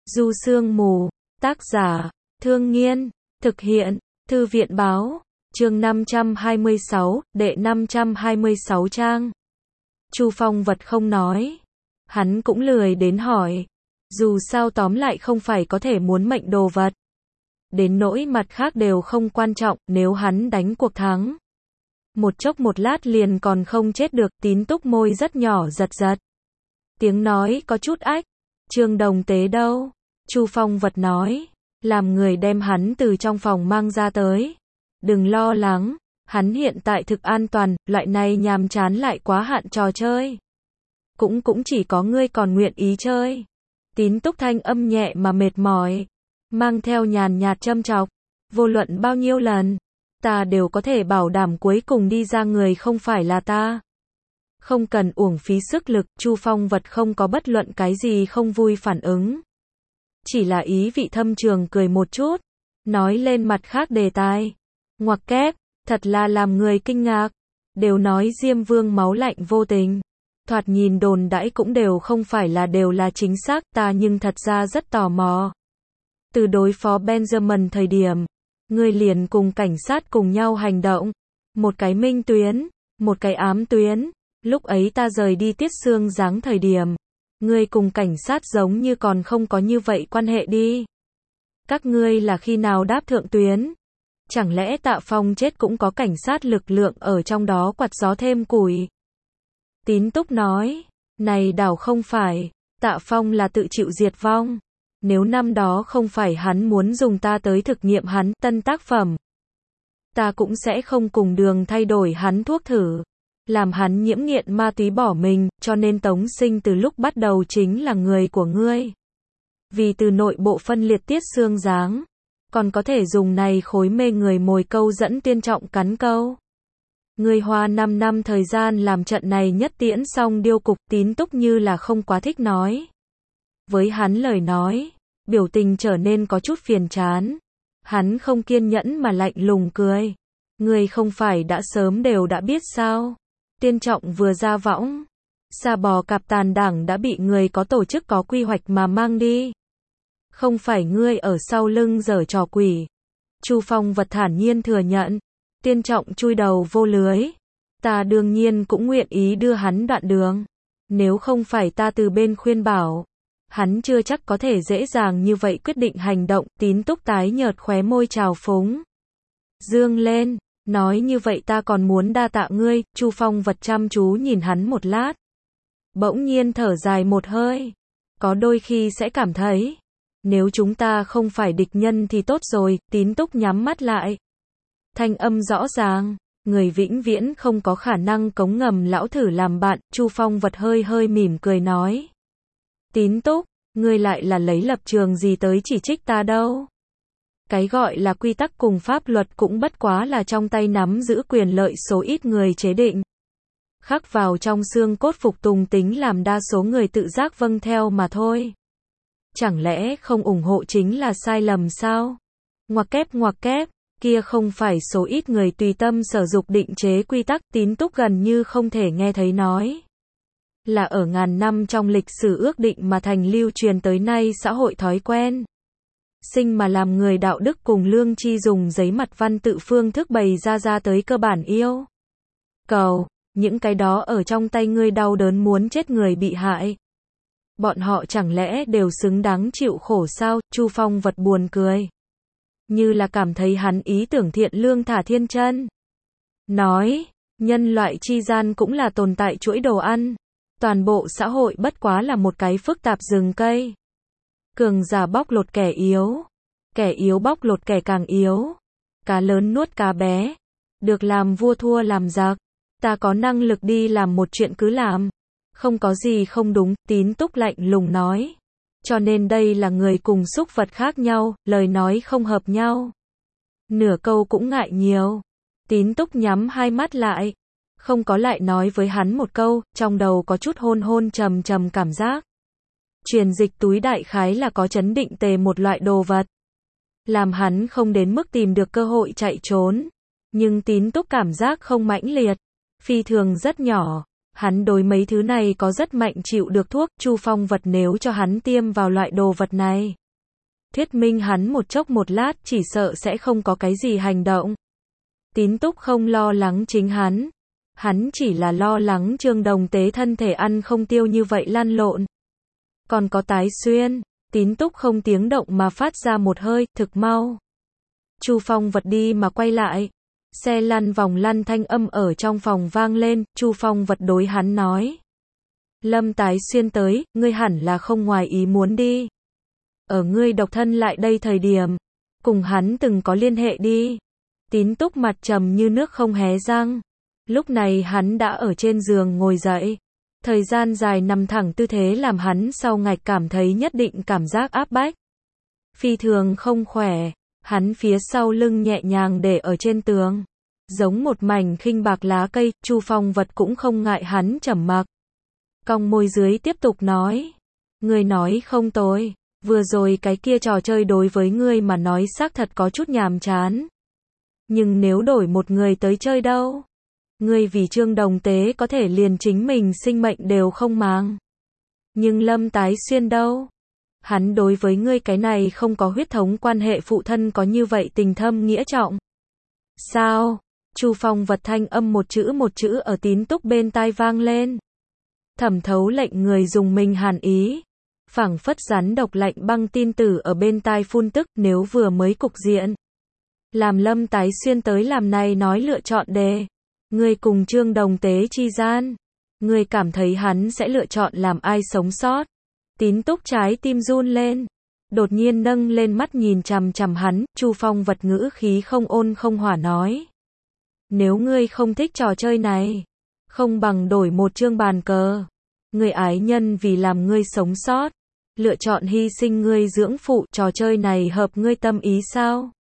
Du Sương Mù, tác giả, Thương Nghiên, thực hiện, Thư viện Báo, chương 526, đệ 526 trang. Chu Phong vật không nói. Hắn cũng lười đến hỏi. Dù sao tóm lại không phải có thể muốn mệnh đồ vật. Đến nỗi mặt khác đều không quan trọng, nếu hắn đánh cuộc thắng. Một chốc một lát liền còn không chết được, Tín Túc môi rất nhỏ giật giật. Tiếng nói có chút ách. Trương Đồng Tế đâu? Chu Phong vật nói. Làm người đem hắn từ trong phòng mang ra tới. Đừng lo lắng, hắn hiện tại thực an toàn, loại này nhàm chán lại quá hạn trò chơi. Cũng chỉ có ngươi còn nguyện ý chơi. Tín Túc thanh âm nhẹ mà mệt mỏi, mang theo nhàn nhạt châm chọc. Vô luận bao nhiêu lần, ta đều có thể bảo đảm cuối cùng đi ra người không phải là ta. Không cần uổng phí sức lực, Chu Phong vật không có bất luận cái gì không vui phản ứng. Chỉ là ý vị thâm trường cười một chút, nói lên mặt khác đề tài. Ngoặc kép, thật là làm người kinh ngạc. Đều nói Diêm Vương máu lạnh vô tình. Thoạt nhìn đồn đãi cũng đều không phải là đều là chính xác, ta nhưng thật ra rất tò mò. Từ đối phó Benjamin thời điểm, ngươi liền cùng cảnh sát cùng nhau hành động. Một cái minh tuyến, một cái ám tuyến. Lúc ấy ta rời đi Tiết Sương Giáng thời điểm, ngươi cùng cảnh sát giống như còn không có như vậy quan hệ đi. Các ngươi là khi nào đáp thượng tuyến? Chẳng lẽ Tạ Phong chết cũng có cảnh sát lực lượng ở trong đó quạt gió thêm củi? Tín Túc nói, này đảo không phải, Tạ Phong là tự chịu diệt vong. Nếu năm đó không phải hắn muốn dùng ta tới thực nghiệm hắn tân tác phẩm, ta cũng sẽ không cùng Đường thay đổi hắn thuốc thử, làm hắn nhiễm nghiện ma túy bỏ mình, cho nên Tống Sinh từ lúc bắt đầu chính là người của ngươi. Vì từ nội bộ phân liệt Tiết Sương Giáng, còn có thể dùng này khối mê người mồi câu dẫn Tuyên Trọng cắn câu. Ngươi hoa 5 năm thời gian làm trận này nhất tiễn xong điêu cục. Tín Túc như là không quá thích nói. Với hắn lời nói, biểu tình trở nên có chút phiền chán. Hắn không kiên nhẫn mà lạnh lùng cười. Ngươi không phải đã sớm đều đã biết sao? Tuyên Trọng vừa ra võng, Sa Bò Cạp Tàn Đảng đã bị người có tổ chức có quy hoạch mà mang đi. Không phải ngươi ở sau lưng giở trò quỷ. Chu Phong vật thản nhiên thừa nhận. Tuyên Trọng chui đầu vô lưới. Ta đương nhiên cũng nguyện ý đưa hắn đoạn đường. Nếu không phải ta từ bên khuyên bảo, hắn chưa chắc có thể dễ dàng như vậy quyết định hành động. Tín Túc tái nhợt khóe môi trào phúng. Dương lên, nói như vậy ta còn muốn đa tạ ngươi. Chu Phong vật chăm chú nhìn hắn một lát. Bỗng nhiên thở dài một hơi. Có đôi khi sẽ cảm thấy, nếu chúng ta không phải địch nhân thì tốt rồi. Tín Túc nhắm mắt lại. Thanh âm rõ ràng, người vĩnh viễn không có khả năng cống ngầm lão thử làm bạn. Chu Phong vật hơi mỉm cười nói. Tín Túc, ngươi lại là lấy lập trường gì tới chỉ trích ta đâu? Cái gọi là quy tắc cùng pháp luật cũng bất quá là trong tay nắm giữ quyền lợi số ít người chế định. Khắc vào trong xương cốt phục tùng tính làm đa số người tự giác vâng theo mà thôi. Chẳng lẽ không ủng hộ chính là sai lầm sao? Ngoặc kép, kia không phải số ít người tùy tâm sở dục định chế quy tắc. Tín Túc gần như không thể nghe thấy nói. Là ở ngàn năm trong lịch sử ước định mà thành lưu truyền tới nay xã hội thói quen. Sinh mà làm người đạo đức cùng lương tri dùng giấy mặt văn tự phương thức bày ra tới cơ bản yêu cầu. Những cái đó ở trong tay ngươi đau đớn muốn chết người bị hại. Bọn họ chẳng lẽ đều xứng đáng chịu khổ sao? Chu Phong vật buồn cười. Như là cảm thấy hắn ý tưởng thiện lương thả thiên chân. Nói, nhân loại chi gian cũng là tồn tại chuỗi đồ ăn. Toàn bộ xã hội bất quá là một cái phức tạp rừng cây. Cường giả bóc lột kẻ yếu bóc lột kẻ càng yếu. Cá lớn nuốt cá bé. Được làm vua thua làm giặc. Ta có năng lực đi làm một chuyện cứ làm. Không có gì không đúng. Tín Túc lạnh lùng nói. Cho nên đây là người cùng súc vật khác nhau, lời nói không hợp nhau. Nửa câu cũng ngại nhiều. Tín Túc nhắm hai mắt lại. Không có lại nói với hắn một câu, trong đầu có chút hôn trầm cảm giác. Truyền dịch túi đại khái là có chấn định tề một loại đồ vật. Làm hắn không đến mức tìm được cơ hội chạy trốn. Nhưng Tín Túc cảm giác không mãnh liệt. Phi thường rất nhỏ. Hắn đối mấy thứ này có rất mạnh chịu được thuốc, Chu Phong Vật nếu cho hắn tiêm vào loại đồ vật này. Thuyết minh hắn một chốc một lát chỉ sợ sẽ không có cái gì hành động. Tín Túc không lo lắng chính hắn chỉ là lo lắng Trương Đồng Tế thân thể ăn không tiêu như vậy lăn lộn. Còn có Tái Xuyên, Tín Túc không tiếng động mà phát ra một hơi, thực mau. Chu Phong Vật đi mà quay lại. Xe lăn vòng lăn thanh âm ở trong phòng vang lên, Chu Phong Vật đối hắn nói. Lâm Tái Xuyên tới, ngươi hẳn là không ngoài ý muốn đi. Ở ngươi độc thân lại đây thời điểm, cùng hắn từng có liên hệ đi. Tín Túc mặt trầm như nước không hé răng. Lúc này hắn đã ở trên giường ngồi dậy. Thời gian dài nằm thẳng tư thế làm hắn sau ngạch cảm thấy nhất định cảm giác áp bách. Phi thường không khỏe, hắn phía sau lưng nhẹ nhàng để ở trên tường. Giống một mảnh khinh bạc lá cây, Chu Phong Vật cũng không ngại hắn trầm mặc. Cong môi dưới tiếp tục nói. Ngươi nói không tồi, vừa rồi cái kia trò chơi đối với ngươi mà nói xác thật có chút nhàm chán. Nhưng nếu đổi một người tới chơi đâu? Ngươi vì Trương Đồng Tế có thể liền chính mình sinh mệnh đều không màng. Nhưng Lâm Tái Xuyên đâu? Hắn đối với ngươi cái này không có huyết thống quan hệ phụ thân có như vậy tình thâm nghĩa trọng. Sao? Chu Phong Vật thanh âm một chữ ở Tín Túc bên tai vang lên. Thẩm thấu lệnh người dùng mình hàn ý. Phảng phất rắn độc lạnh băng tin tử ở bên tai phun tức nếu vừa mới cục diện. Làm Lâm Tái Xuyên tới làm này nói lựa chọn đề. Ngươi cùng Trương Đồng Tế chi gian. Ngươi cảm thấy hắn sẽ lựa chọn làm ai sống sót. Tín Túc trái tim run lên. Đột nhiên nâng lên mắt nhìn chằm chằm hắn, Chu Phong Vật ngữ khí không ôn không hỏa nói. Nếu ngươi không thích trò chơi này, không bằng đổi một chương bàn cờ. Ngươi ái nhân vì làm ngươi sống sót, lựa chọn hy sinh ngươi dưỡng phụ, trò chơi này hợp ngươi tâm ý sao?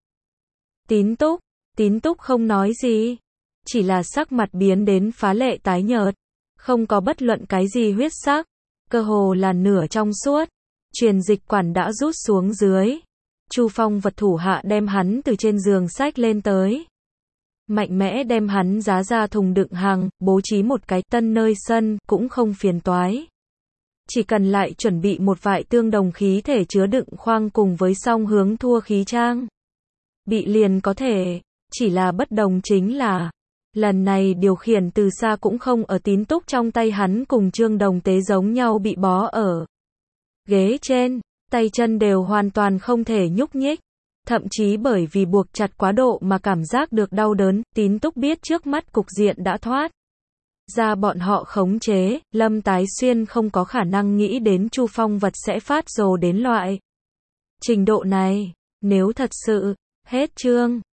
Tín Túc không nói gì, chỉ là sắc mặt biến đến phá lệ tái nhợt, không có bất luận cái gì huyết sắc, cơ hồ là nửa trong suốt. Truyền dịch quản đã rút xuống dưới. Chu Phong Vật thủ hạ đem hắn từ trên giường xách lên tới. Mạnh mẽ đem hắn giá ra thùng đựng hàng, bố trí một cái tân nơi sân, cũng không phiền toái. Chỉ cần lại chuẩn bị một vại tương đồng khí thể chứa đựng khoang cùng với song hướng thua khí trang. Bị liền có thể, chỉ là bất đồng chính là, lần này điều khiển từ xa cũng không ở Tín Túc trong tay hắn cùng Trương Đồng Tế giống nhau bị bó ở ghế trên, tay chân đều hoàn toàn không thể nhúc nhích. Thậm chí bởi vì buộc chặt quá độ mà cảm giác được đau đớn, Tín Túc biết trước mắt cục diện đã thoát ra bọn họ khống chế, Lâm Tái Xuyên không có khả năng nghĩ đến Chu Phong Vật sẽ phát rồ đến loại trình độ này. Nếu thật sự hết chương